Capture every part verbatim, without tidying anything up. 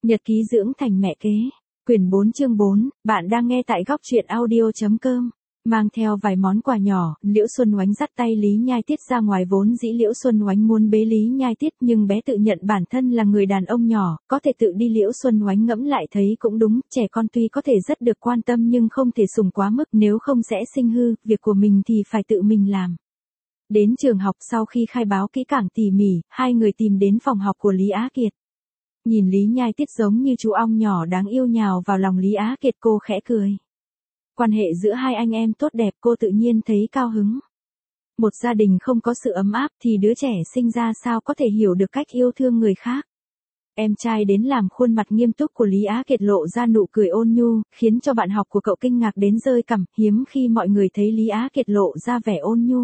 Nhật ký dưỡng thành mẹ kế. Quyển bốn chương bốn, bạn đang nghe tại góc truyện audio chấm com. Mang theo vài món quà nhỏ, Liễu Xuân Oánh dắt tay Lý Nhai Tiết ra ngoài, vốn dĩ Liễu Xuân Oánh muốn bế Lý Nhai Tiết, nhưng bé tự nhận bản thân là người đàn ông nhỏ, có thể tự đi. Liễu Xuân Oánh ngẫm lại thấy cũng đúng, trẻ con tuy có thể rất được quan tâm nhưng không thể sủng quá mức, nếu không sẽ sinh hư, việc của mình thì phải tự mình làm. Đến trường học, sau khi khai báo kỹ càng tỉ mỉ, hai người tìm đến phòng học của Lý Á Kiệt. Nhìn Lý Nhai Tiết giống như chú ong nhỏ đáng yêu nhào vào lòng Lý Á Kiệt, cô khẽ cười. Quan hệ giữa hai anh em tốt đẹp, cô tự nhiên thấy cao hứng. Một gia đình không có sự ấm áp thì đứa trẻ sinh ra sao có thể hiểu được cách yêu thương người khác. Em trai đến làm khuôn mặt nghiêm túc của Lý Á Kiệt lộ ra nụ cười ôn nhu, khiến cho bạn học của cậu kinh ngạc đến rơi cằm, hiếm khi mọi người thấy Lý Á Kiệt lộ ra vẻ ôn nhu.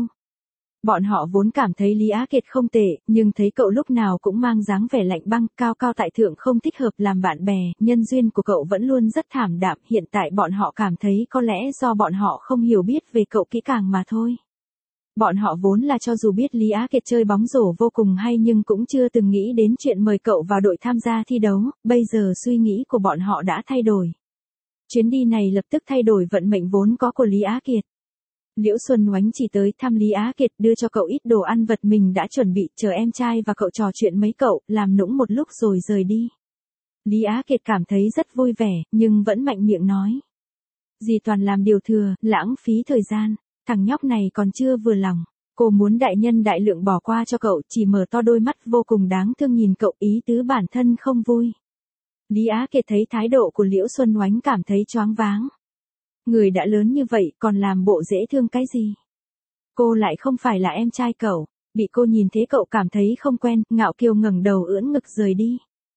Bọn họ vốn cảm thấy Lý Á Kiệt không tệ, nhưng thấy cậu lúc nào cũng mang dáng vẻ lạnh băng, cao cao tại thượng, không thích hợp làm bạn bè, nhân duyên của cậu vẫn luôn rất thảm đạm, hiện tại bọn họ cảm thấy có lẽ do bọn họ không hiểu biết về cậu kỹ càng mà thôi. Bọn họ vốn là cho dù biết Lý Á Kiệt chơi bóng rổ vô cùng hay nhưng cũng chưa từng nghĩ đến chuyện mời cậu vào đội tham gia thi đấu, bây giờ suy nghĩ của bọn họ đã thay đổi. Chuyến đi này lập tức thay đổi vận mệnh vốn có của Lý Á Kiệt. Liễu Xuân Oánh chỉ tới thăm Lý Á Kiệt, đưa cho cậu ít đồ ăn vật mình đã chuẩn bị, chờ em trai và cậu trò chuyện mấy cậu, làm nũng một lúc rồi rời đi. Lý Á Kiệt cảm thấy rất vui vẻ, nhưng vẫn mạnh miệng nói. Dì toàn làm điều thừa, lãng phí thời gian, thằng nhóc này còn chưa vừa lòng. Cô muốn đại nhân đại lượng bỏ qua cho cậu, chỉ mở to đôi mắt vô cùng đáng thương nhìn cậu, ý tứ bản thân không vui. Lý Á Kiệt thấy thái độ của Liễu Xuân Oánh cảm thấy choáng váng. Người đã lớn như vậy còn làm bộ dễ thương cái gì? Cô lại không phải là em trai cậu. Bị cô nhìn thế cậu cảm thấy không quen, ngạo kiều ngẩng đầu ưỡn ngực rời đi.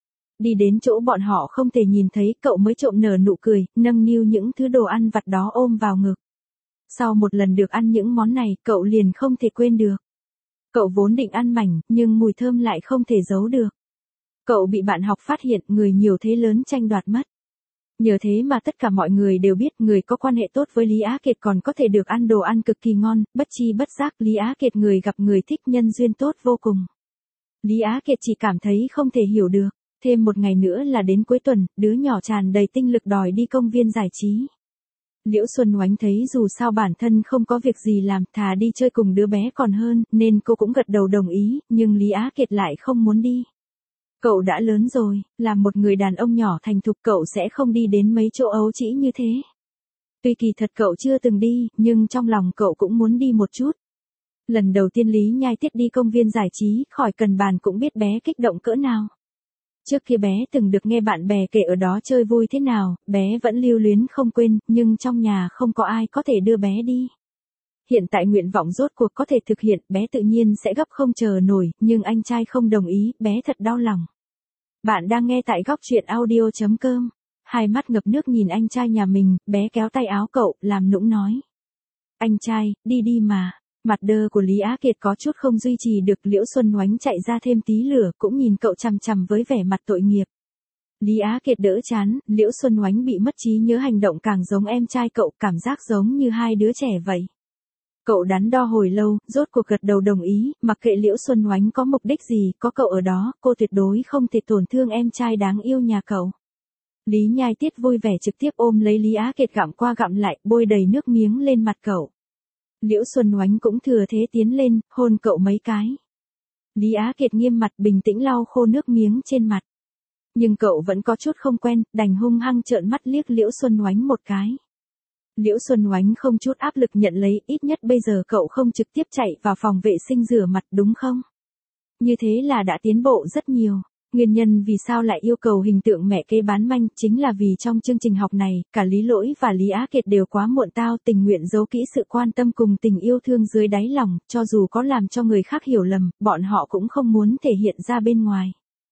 Đi đến chỗ bọn họ không thể nhìn thấy, cậu mới trộm nở nụ cười, nâng niu những thứ đồ ăn vặt đó ôm vào ngực. Sau một lần được ăn những món này, cậu liền không thể quên được. Cậu vốn định ăn mảnh, nhưng mùi thơm lại không thể giấu được. Cậu bị bạn học phát hiện, người nhiều thế lớn tranh đoạt mất. Nhờ thế mà tất cả mọi người đều biết người có quan hệ tốt với Lý Á Kiệt còn có thể được ăn đồ ăn cực kỳ ngon, bất chi bất giác Lý Á Kiệt người gặp người thích, nhân duyên tốt vô cùng. Lý Á Kiệt chỉ cảm thấy không thể hiểu được, thêm một ngày nữa là đến cuối tuần, đứa nhỏ tràn đầy tinh lực đòi đi công viên giải trí. Liễu Xuân Oánh thấy dù sao bản thân không có việc gì làm, thà đi chơi cùng đứa bé còn hơn, nên cô cũng gật đầu đồng ý, nhưng Lý Á Kiệt lại không muốn đi. Cậu đã lớn rồi, là một người đàn ông nhỏ thành thục, cậu sẽ không đi đến mấy chỗ ấu trĩ như thế. Tuy kỳ thật cậu chưa từng đi, nhưng trong lòng cậu cũng muốn đi một chút. Lần đầu tiên Lý Nhai Tiết đi công viên giải trí, khỏi cần bàn cũng biết bé kích động cỡ nào. Trước kia bé từng được nghe bạn bè kể ở đó chơi vui thế nào, bé vẫn lưu luyến không quên, nhưng trong nhà không có ai có thể đưa bé đi. Hiện tại nguyện vọng rốt cuộc có thể thực hiện, bé tự nhiên sẽ gấp không chờ nổi, nhưng anh trai không đồng ý, bé thật đau lòng. Bạn đang nghe tại góc truyện audio chấm com. Hai mắt ngập nước nhìn anh trai nhà mình, bé kéo tay áo cậu, làm nũng nói. Anh trai, đi đi mà. Mặt đơ của Lý Á Kiệt có chút không duy trì được, Liễu Xuân Oánh chạy ra thêm tí lửa, cũng nhìn cậu chằm chằm với vẻ mặt tội nghiệp. Lý Á Kiệt đỡ chán, Liễu Xuân Oánh bị mất trí nhớ, hành động càng giống em trai cậu, cảm giác giống như hai đứa trẻ vậy. Cậu đắn đo hồi lâu, rốt cuộc gật đầu đồng ý, mặc kệ Liễu Xuân Oánh có mục đích gì, có cậu ở đó, cô tuyệt đối không thể tổn thương em trai đáng yêu nhà cậu. Lý Nhai Tiết vui vẻ trực tiếp ôm lấy Lý Á Kiệt, gặm qua gặm lại, bôi đầy nước miếng lên mặt cậu. Liễu Xuân Oánh cũng thừa thế tiến lên, hôn cậu mấy cái. Lý Á Kiệt nghiêm mặt bình tĩnh lau khô nước miếng trên mặt. Nhưng cậu vẫn có chút không quen, đành hung hăng trợn mắt liếc Liễu Xuân Oánh một cái. Liễu Xuân Oánh không chút áp lực nhận lấy, ít nhất bây giờ cậu không trực tiếp chạy vào phòng vệ sinh rửa mặt đúng không? Như thế là đã tiến bộ rất nhiều. Nguyên nhân vì sao lại yêu cầu hình tượng mẹ kế bán manh, chính là vì trong chương trình học này, cả Lý Lỗi và Lý Á Kiệt đều quá muộn tao, tình nguyện giấu kỹ sự quan tâm cùng tình yêu thương dưới đáy lòng, cho dù có làm cho người khác hiểu lầm, bọn họ cũng không muốn thể hiện ra bên ngoài.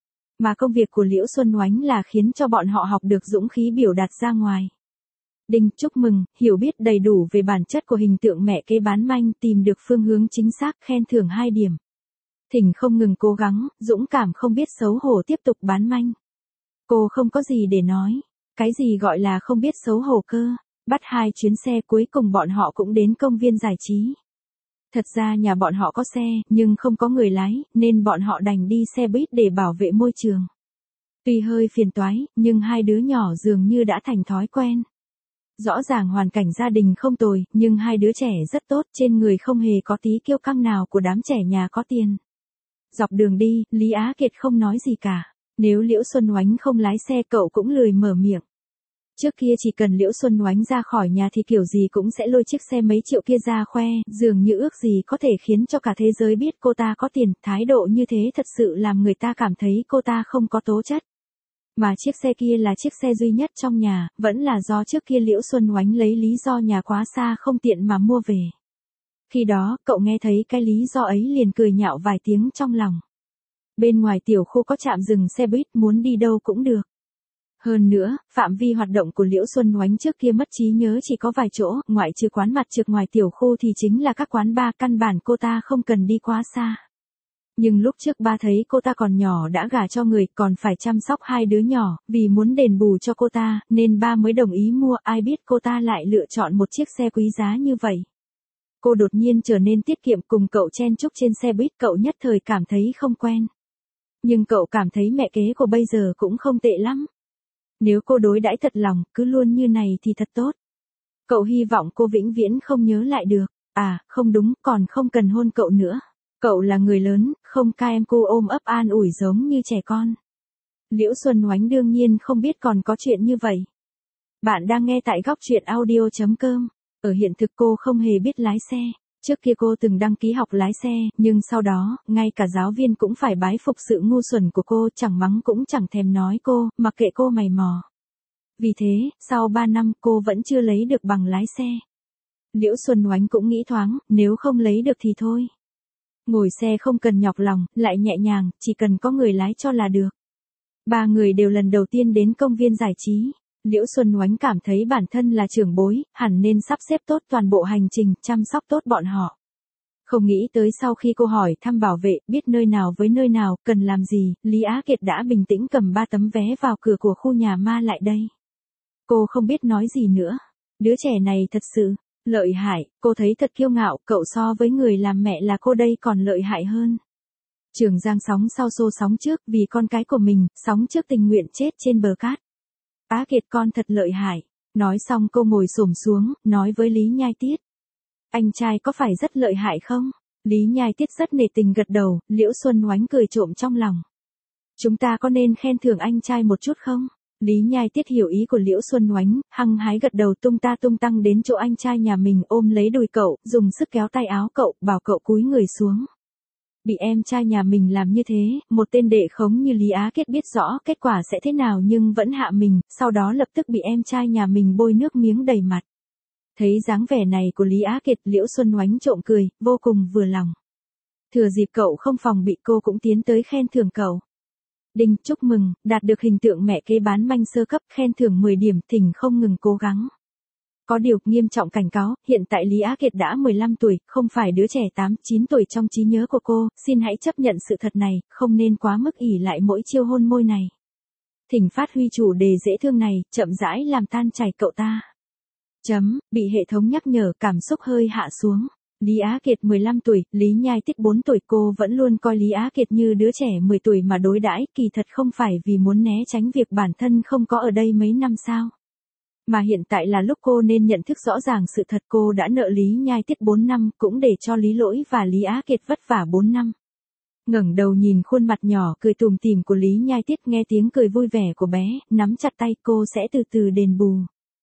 Mà công việc của Liễu Xuân Oánh là khiến cho bọn họ học được dũng khí biểu đạt ra ngoài. Đinh, chúc mừng, hiểu biết đầy đủ về bản chất của hình tượng mẹ kế bán manh, tìm được phương hướng chính xác, khen thưởng hai điểm. Thỉnh không ngừng cố gắng, dũng cảm không biết xấu hổ tiếp tục bán manh. Cô không có gì để nói. Cái gì gọi là không biết xấu hổ cơ. Bắt hai chuyến xe cuối cùng bọn họ cũng đến công viên giải trí. Thật ra nhà bọn họ có xe, nhưng không có người lái, nên bọn họ đành đi xe buýt để bảo vệ môi trường. Tuy hơi phiền toái, nhưng hai đứa nhỏ dường như đã thành thói quen. Rõ ràng hoàn cảnh gia đình không tồi, nhưng hai đứa trẻ rất tốt, trên người không hề có tí kiêu căng nào của đám trẻ nhà có tiền. Dọc đường đi, Lý Á Kiệt không nói gì cả. Nếu Liễu Xuân Oánh không lái xe cậu cũng lười mở miệng. Trước kia chỉ cần Liễu Xuân Oánh ra khỏi nhà thì kiểu gì cũng sẽ lôi chiếc xe mấy triệu kia ra khoe, dường như ước gì có thể khiến cho cả thế giới biết cô ta có tiền, thái độ như thế thật sự làm người ta cảm thấy cô ta không có tố chất. Mà chiếc xe kia là chiếc xe duy nhất trong nhà, vẫn là do trước kia Liễu Xuân Oánh lấy lý do nhà quá xa không tiện mà mua về. Khi đó, cậu nghe thấy cái lý do ấy liền cười nhạo vài tiếng trong lòng. Bên ngoài tiểu khu có trạm dừng xe buýt, muốn đi đâu cũng được. Hơn nữa, phạm vi hoạt động của Liễu Xuân Oánh trước kia mất trí nhớ chỉ có vài chỗ, ngoại trừ quán mặt trược ngoài tiểu khu thì chính là các quán bar, căn bản cô ta không cần đi quá xa. Nhưng lúc trước ba thấy cô ta còn nhỏ đã gả cho người, còn phải chăm sóc hai đứa nhỏ, vì muốn đền bù cho cô ta, nên ba mới đồng ý mua, ai biết cô ta lại lựa chọn một chiếc xe quý giá như vậy. Cô đột nhiên trở nên tiết kiệm cùng cậu chen chúc trên xe buýt, cậu nhất thời cảm thấy không quen. Nhưng cậu cảm thấy mẹ kế của bây giờ cũng không tệ lắm. Nếu cô đối đãi thật lòng, cứ luôn như này thì thật tốt. Cậu hy vọng cô vĩnh viễn không nhớ lại được. À, không đúng, còn không cần hôn cậu nữa. Cậu là người lớn, không ca em cô ôm ấp an ủi giống như trẻ con. Liễu Xuân Oánh đương nhiên không biết còn có chuyện như vậy. Bạn đang nghe tại góc truyện audio chấm com. Ở hiện thực cô không hề biết lái xe. Trước kia cô từng đăng ký học lái xe, nhưng sau đó, ngay cả giáo viên cũng phải bái phục sự ngu xuẩn của cô, chẳng mắng cũng chẳng thèm nói cô, mặc kệ cô mày mò. Vì thế, sau ba năm cô vẫn chưa lấy được bằng lái xe. Liễu Xuân Oánh cũng nghĩ thoáng, nếu không lấy được thì thôi. Ngồi xe không cần nhọc lòng, lại nhẹ nhàng, chỉ cần có người lái cho là được. Ba người đều lần đầu tiên đến công viên giải trí. Liễu Xuân Oánh cảm thấy bản thân là trưởng bối, hẳn nên sắp xếp tốt toàn bộ hành trình, chăm sóc tốt bọn họ. Không nghĩ tới sau khi cô hỏi thăm bảo vệ, biết nơi nào với nơi nào, cần làm gì, Lý Á Kiệt đã bình tĩnh cầm ba tấm vé vào cửa của khu nhà ma lại đây. Cô không biết nói gì nữa. Đứa trẻ này thật sự lợi hại, cô thấy thật kiêu ngạo, cậu so với người làm mẹ là cô đây còn lợi hại hơn. Trường Giang sóng sau xô sóng trước, vì con cái của mình, sóng trước tình nguyện chết trên bờ cát. Á Kiệt con thật lợi hại. Nói xong cô ngồi xổm xuống, nói với Lý Nhai Tiết. Anh trai có phải rất lợi hại không? Lý Nhai Tiết rất nể tình gật đầu, Liễu Xuân Oánh cười trộm trong lòng. Chúng ta có nên khen thưởng anh trai một chút không? Lý Nhai Tiết hiểu ý của Liễu Xuân Oánh, hăng hái gật đầu tung ta tung tăng đến chỗ anh trai nhà mình ôm lấy đùi cậu, dùng sức kéo tay áo cậu, bảo cậu cúi người xuống. Bị em trai nhà mình làm như thế, một tên đệ khống như Lý Á Kiệt biết rõ kết quả sẽ thế nào nhưng vẫn hạ mình, sau đó lập tức bị em trai nhà mình bôi nước miếng đầy mặt. Thấy dáng vẻ này của Lý Á Kiệt, Liễu Xuân Oánh trộm cười, vô cùng vừa lòng. Thừa dịp cậu không phòng bị cô cũng tiến tới khen thưởng cậu. Đinh, chúc mừng, đạt được hình tượng mẹ kế bán manh sơ cấp, khen thưởng mười điểm, thỉnh không ngừng cố gắng. Có điều, nghiêm trọng cảnh cáo, hiện tại Lý Á Kiệt đã mười lăm tuổi, không phải đứa trẻ tám, chín tuổi trong trí nhớ của cô, xin hãy chấp nhận sự thật này, không nên quá mức ỷ lại mỗi chiêu hôn môi này. Thỉnh phát huy chủ đề dễ thương này, chậm rãi làm tan chảy cậu ta. Chấm, bị hệ thống nhắc nhở, cảm xúc hơi hạ xuống. Lý Á Kiệt mười lăm tuổi, Lý Nhai Tiết bốn tuổi, cô vẫn luôn coi Lý Á Kiệt như đứa trẻ mười tuổi mà đối đãi, kỳ thật không phải vì muốn né tránh việc bản thân không có ở đây mấy năm sao. Mà hiện tại là lúc cô nên nhận thức rõ ràng sự thật, cô đã nợ Lý Nhai Tiết bốn năm, cũng để cho Lý Lỗi và Lý Á Kiệt vất vả bốn năm. Ngẩng đầu nhìn khuôn mặt nhỏ cười tùm tìm của Lý Nhai Tiết, nghe tiếng cười vui vẻ của bé, nắm chặt tay, cô sẽ từ từ đền bù.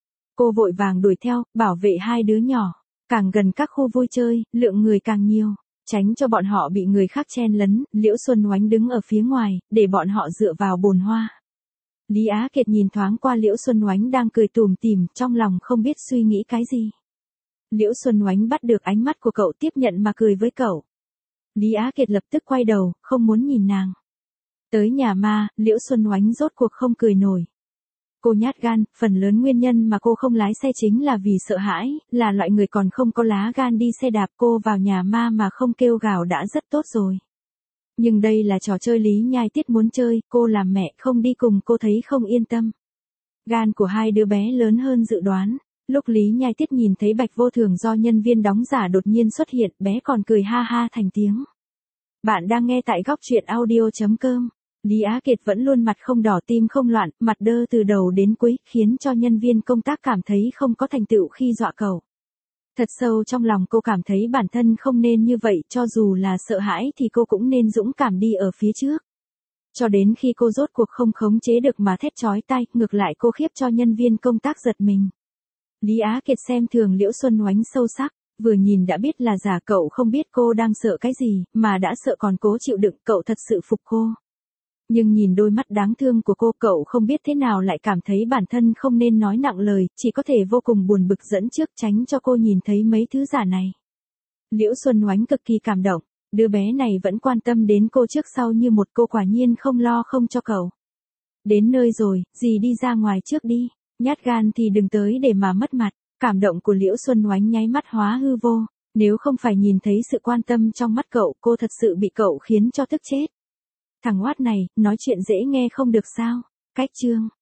Cô vội vàng đuổi theo, bảo vệ hai đứa nhỏ. Càng gần các khu vui chơi, lượng người càng nhiều. Tránh cho bọn họ bị người khác chen lấn, Liễu Xuân Oánh đứng ở phía ngoài, để bọn họ dựa vào bồn hoa. Lý Á Kiệt nhìn thoáng qua Liễu Xuân Oánh đang cười tùm tìm, trong lòng không biết suy nghĩ cái gì. Liễu Xuân Oánh bắt được ánh mắt của cậu, tiếp nhận mà cười với cậu. Lý Á Kiệt lập tức quay đầu, không muốn nhìn nàng. Tới nhà ma, Liễu Xuân Oánh rốt cuộc không cười nổi. Cô nhát gan, phần lớn nguyên nhân mà cô không lái xe chính là vì sợ hãi, là loại người còn không có lá gan đi xe đạp, cô vào nhà ma mà không kêu gào đã rất tốt rồi. Nhưng đây là trò chơi Lý Nhai Tiết muốn chơi, cô làm mẹ không đi cùng cô thấy không yên tâm. Gan của hai đứa bé lớn hơn dự đoán. Lúc Lý Nhai Tiết nhìn thấy Bạch Vô Thường do nhân viên đóng giả đột nhiên xuất hiện, bé còn cười ha ha thành tiếng. Bạn đang nghe tại góc truyện audio chấm com. Lý Á Kiệt vẫn luôn mặt không đỏ tim không loạn, mặt đơ từ đầu đến cuối, khiến cho nhân viên công tác cảm thấy không có thành tựu khi dọa cậu. Thật sâu trong lòng cô cảm thấy bản thân không nên như vậy, cho dù là sợ hãi thì cô cũng nên dũng cảm đi ở phía trước. Cho đến khi cô rốt cuộc không khống chế được mà thét chói tai, ngược lại cô khiếp cho nhân viên công tác giật mình. Lý Á Kiệt xem thường Liễu Xuân Oánh sâu sắc, vừa nhìn đã biết là giả, cậu không biết cô đang sợ cái gì, mà đã sợ còn cố chịu đựng, cậu thật sự phục cô. Nhưng nhìn đôi mắt đáng thương của cô, cậu không biết thế nào lại cảm thấy bản thân không nên nói nặng lời, chỉ có thể vô cùng buồn bực dẫn trước tránh cho cô nhìn thấy mấy thứ giả này. Liễu Xuân Oánh cực kỳ cảm động, đứa bé này vẫn quan tâm đến cô trước sau như một, cô quả nhiên không lo không cho cậu. Đến nơi rồi, dì đi ra ngoài trước đi, nhát gan thì đừng tới để mà mất mặt. Cảm động của Liễu Xuân Oánh nháy mắt hóa hư vô, nếu không phải nhìn thấy sự quan tâm trong mắt cậu, cô thật sự bị cậu khiến cho tức chết. Thằng oát này, nói chuyện dễ nghe không được sao? Cách chương